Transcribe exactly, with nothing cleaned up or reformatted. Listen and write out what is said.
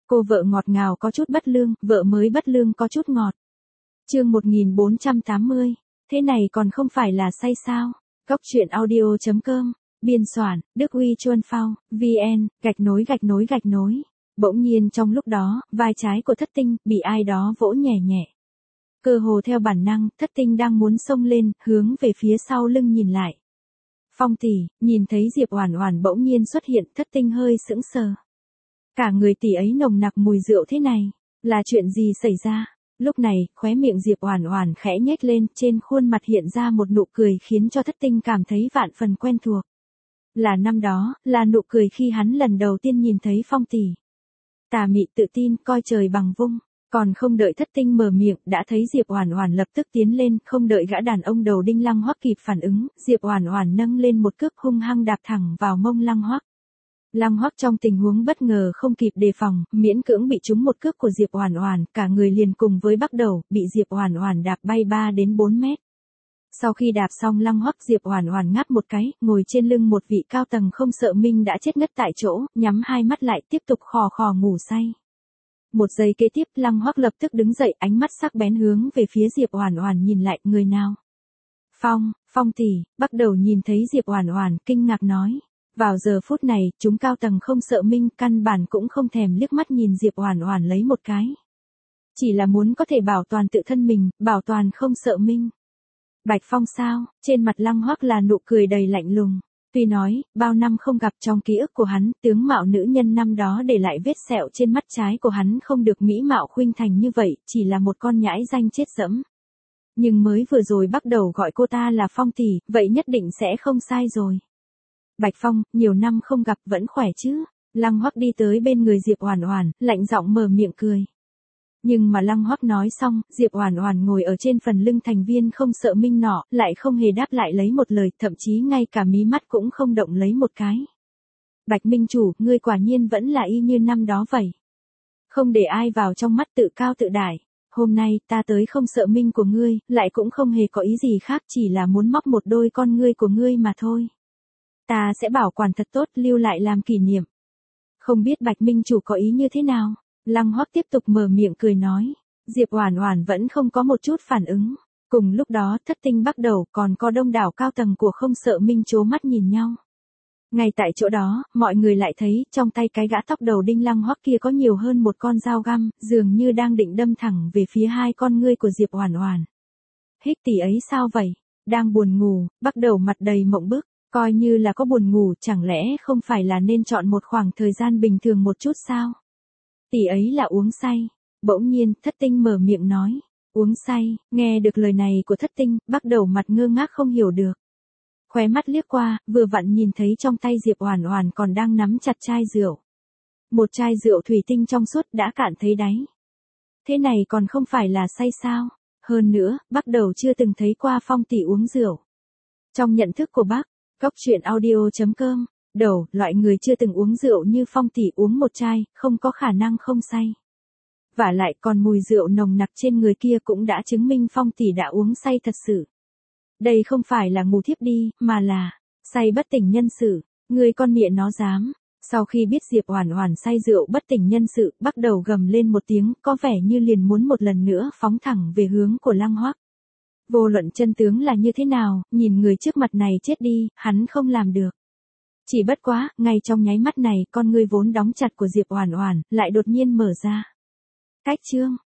Cô vợ ngọt ngào có chút bất lương, vợ mới bất lương có chút ngọt. Chương một nghìn bốn trăm tám mươi. Thế này còn không phải là say sao? Góc truyện audio chấm com. Biên soạn, Đức Uy Chuân Phao, vn, gạch nối gạch nối gạch nối. Bỗng nhiên trong lúc đó, vai trái của Thất Tinh bị ai đó vỗ nhẹ nhẹ. Cơ hồ theo bản năng, Thất Tinh đang muốn xông lên, hướng về phía sau lưng nhìn lại. Phong tỷ, nhìn thấy Diệp Oản Oản bỗng nhiên xuất hiện, Thất Tinh hơi sững sờ. Cả người tỷ ấy nồng nặc mùi rượu thế này, là chuyện gì xảy ra? Lúc này, khóe miệng Diệp Oản Oản khẽ nhếch lên, trên khuôn mặt hiện ra một nụ cười khiến cho Thất Tinh cảm thấy vạn phần quen thuộc. Là năm đó, là nụ cười khi hắn lần đầu tiên nhìn thấy Phong tỷ. Tà mị tự tin, coi trời bằng vung, còn không đợi Thất Tinh mở miệng, đã thấy Diệp Oản Oản lập tức tiến lên, không đợi gã đàn ông đầu đinh Lăng Hoắc kịp phản ứng, Diệp Oản Oản nâng lên một cước hung hăng đạp thẳng vào mông Lăng Hoắc. Lăng Hoắc trong tình huống bất ngờ không kịp đề phòng, miễn cưỡng bị trúng một cước của Diệp Oản Oản, cả người liền cùng với bắt đầu, bị Diệp Oản Oản đạp bay ba đến bốn mét. Sau khi đạp xong Lăng Hoắc, Diệp Oản Oản ngáp một cái, ngồi trên lưng một vị cao tầng không sợ minh đã chết ngất tại chỗ, nhắm hai mắt lại tiếp tục khò khò ngủ say. Một giây kế tiếp, Lăng Hoắc lập tức đứng dậy, ánh mắt sắc bén hướng về phía Diệp Oản Oản nhìn lại, người nào? Phong, Phong tỷ, bắt đầu nhìn thấy Diệp Oản Oản, kinh ngạc nói. Vào giờ phút này, chúng cao tầng không sợ minh, căn bản cũng không thèm liếc mắt nhìn Diệp Oản Oản lấy một cái. Chỉ là muốn có thể bảo toàn tự thân mình, bảo toàn không sợ minh. Bạch Phong sao? Trên mặt Lăng Hoắc là nụ cười đầy lạnh lùng. Tuy nói, bao năm không gặp, trong ký ức của hắn, tướng mạo nữ nhân năm đó để lại vết sẹo trên mắt trái của hắn không được mỹ mạo khuynh thành như vậy, chỉ là một con nhãi danh chết dẫm. Nhưng mới vừa rồi bắt đầu gọi cô ta là Phong tỷ, vậy nhất định sẽ không sai rồi. Bạch Phong, nhiều năm không gặp, vẫn khỏe chứ? Lăng Hoắc đi tới bên người Diệp Oản Oản, lạnh giọng mở miệng cười. Nhưng mà Lăng Hoắc nói xong, Diệp Oản Oản ngồi ở trên phần lưng thành viên không sợ minh nọ, lại không hề đáp lại lấy một lời, thậm chí ngay cả mí mắt cũng không động lấy một cái. Bạch Minh chủ, ngươi quả nhiên vẫn là y như năm đó vậy. Không để ai vào trong mắt, tự cao tự đại. Hôm nay, ta tới không sợ minh của ngươi, lại cũng không hề có ý gì khác, chỉ là muốn móc một đôi con ngươi của ngươi mà thôi. Ta sẽ bảo quản thật tốt, lưu lại làm kỷ niệm. Không biết Bạch Minh chủ có ý như thế nào? Lăng Hoắc tiếp tục mở miệng cười nói. Diệp Oản Oản vẫn không có một chút phản ứng. Cùng lúc đó, Thất Tinh bắt đầu, còn có đông đảo cao tầng của không sợ minh trố mắt nhìn nhau. Ngay tại chỗ đó, mọi người lại thấy, trong tay cái gã tóc đầu đinh Lăng Hoắc kia có nhiều hơn một con dao găm, dường như đang định đâm thẳng về phía hai con ngươi của Diệp Oản Oản. Hích tỷ ấy sao vậy? Đang buồn ngủ, bắt đầu mặt đầy mộng bức. Coi như là có buồn ngủ, chẳng lẽ không phải là nên chọn một khoảng thời gian bình thường một chút sao? Tỷ ấy là uống say. Bỗng nhiên, Thất Tinh mở miệng nói. Uống say, nghe được lời này của Thất Tinh, bắt đầu mặt ngơ ngác không hiểu được. Khóe mắt liếc qua, vừa vặn nhìn thấy trong tay Diệp Oản Oản còn đang nắm chặt chai rượu. Một chai rượu thủy tinh trong suốt đã cạn thấy đáy. Thế này còn không phải là say sao? Hơn nữa, bắt đầu chưa từng thấy qua Phong tỷ uống rượu. Trong nhận thức của bác, Góc truyện audio chấm com, đầu, loại người chưa từng uống rượu như Phong tỷ uống một chai, không có khả năng không say. Vả lại còn mùi rượu nồng nặc trên người kia cũng đã chứng minh Phong tỷ đã uống say thật sự. Đây không phải là ngủ thiếp đi, mà là say bất tỉnh nhân sự, người con mẹ nó dám. Sau khi biết Diệp Oản Oản say rượu bất tỉnh nhân sự, bắt đầu gầm lên một tiếng, có vẻ như liền muốn một lần nữa phóng thẳng về hướng của Lăng Hoắc. Vô luận chân tướng là như thế nào, nhìn người trước mặt này chết đi, hắn không làm được. Chỉ bất quá, ngay trong nháy mắt này, con ngươi vốn đóng chặt của Diệp Oản Oản lại đột nhiên mở ra. Cách chương,